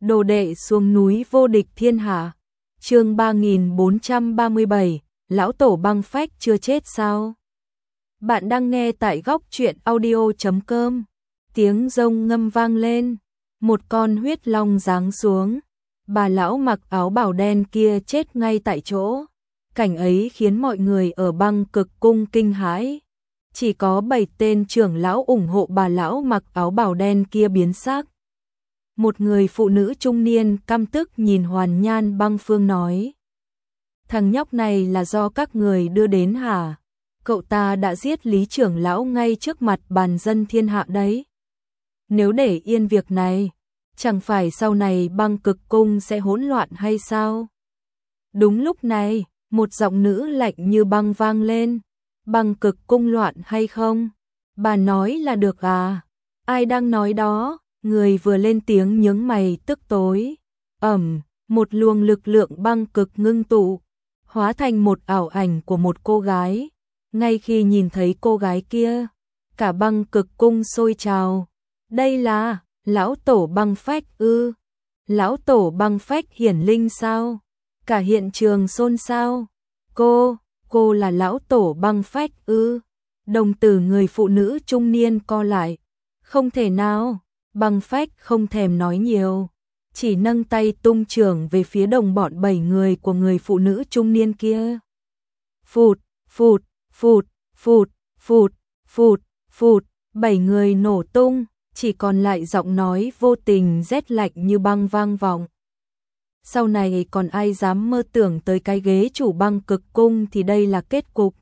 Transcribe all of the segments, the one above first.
Đồ đệ xuống núi vô địch thiên hạ. Chương 3437, lão tổ băng phách chưa chết sao? Bạn đang nghe tại góc truyện audio.com. Tiếng rông ngâm vang lên, một con huyết long giáng xuống. Bà lão mặc áo bào đen kia chết ngay tại chỗ. Cảnh ấy khiến mọi người ở Băng Cực cung kinh hãi. Chỉ có 7 tên trưởng lão ủng hộ bà lão mặc áo bào đen kia biến xác. Một người phụ nữ trung niên căm tức nhìn Hoàn Nhan Băng Phương nói: thằng nhóc này là do các người đưa đến hả? Cậu ta đã giết Lý trưởng lão ngay trước mặt bàn dân thiên hạ đấy. Nếu để yên việc này, chẳng phải sau này Băng Cực cung sẽ hỗn loạn hay sao? Đúng lúc này, một giọng nữ lạnh như băng vang lên: Băng Cực cung loạn hay không? Bà nói là được à? Ai đang nói đó? Người vừa lên tiếng nhướng mày tức tối. Một luồng lực lượng băng cực ngưng tụ, hóa thành một ảo ảnh của một cô gái. Ngay khi nhìn thấy cô gái kia, cả Băng Cực cung sôi trào. Đây là lão tổ băng phách ư? Lão tổ băng phách hiển linh sao? Cả hiện trường xôn xao. Cô là lão tổ băng phách ư? Đồng tử người phụ nữ trung niên co lại. Không thể nào. Băng phách không thèm nói nhiều, chỉ nâng tay tung chưởng về phía đồng bọn 7 người của người phụ nữ trung niên kia. Phụt, phụt, phụt, phụt, phụt, phụt, phụt, 7 người nổ tung, chỉ còn lại giọng nói vô tình rét lạnh như băng vang vọng. Sau này còn ai dám mơ tưởng tới cái ghế chủ Băng Cực cung thì đây là kết cục.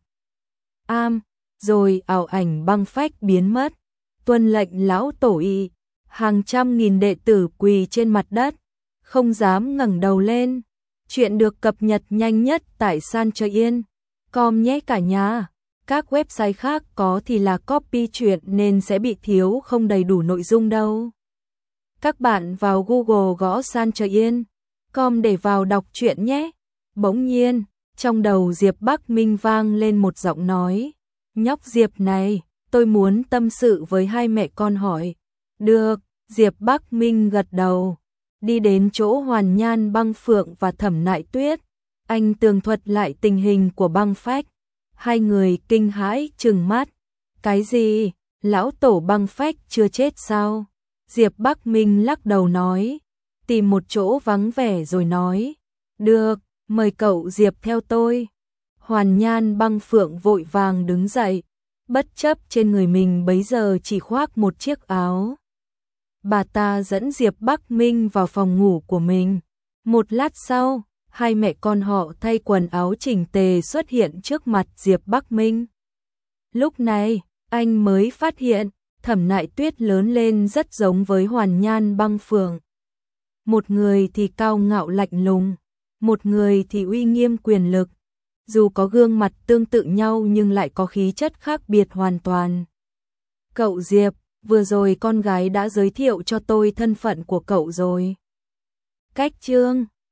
Rồi ảo ảnh băng phách biến mất. Tuân lệnh lão tổ y. Hàng trăm nghìn đệ tử quỳ trên mặt đất, không dám ngẩng đầu lên. Chuyện được cập nhật nhanh nhất tại sanchoin.com nhé cả nhà. Các website khác có thì là copy chuyện nên sẽ bị thiếu không đầy đủ nội dung đâu. Các bạn vào Google gõ sanchoin.com để vào đọc chuyện nhé. Bỗng nhiên, trong đầu Diệp Bắc Minh vang lên một giọng nói: nhóc Diệp này, tôi muốn tâm sự với hai mẹ con hỏi. Được, Diệp Bắc Minh gật đầu, đi đến chỗ Hoàn Nhan Băng Phượng và Thẩm Nại Tuyết. Anh tường thuật lại tình hình của băng phách. Hai người kinh hãi trừng mắt. Cái gì? Lão tổ băng phách chưa chết sao? Diệp Bắc Minh lắc đầu nói, tìm một chỗ vắng vẻ rồi nói: được, mời cậu Diệp theo tôi. Hoàn Nhan Băng Phượng vội vàng đứng dậy, bất chấp trên người mình bấy giờ chỉ khoác một chiếc áo. Bà ta dẫn Diệp Bắc Minh vào phòng ngủ của mình. Một lát sau, hai mẹ con họ thay quần áo chỉnh tề xuất hiện trước mặt Diệp Bắc Minh. Lúc này, anh mới phát hiện Thẩm Nại Tuyết lớn lên rất giống với Hoàn Nhan Băng Phượng. Một người thì cao ngạo lạnh lùng, một người thì uy nghiêm quyền lực. Dù có gương mặt tương tự nhau nhưng lại có khí chất khác biệt hoàn toàn. Cậu Diệp, vừa rồi con gái đã giới thiệu cho tôi thân phận của cậu rồi. Cách chương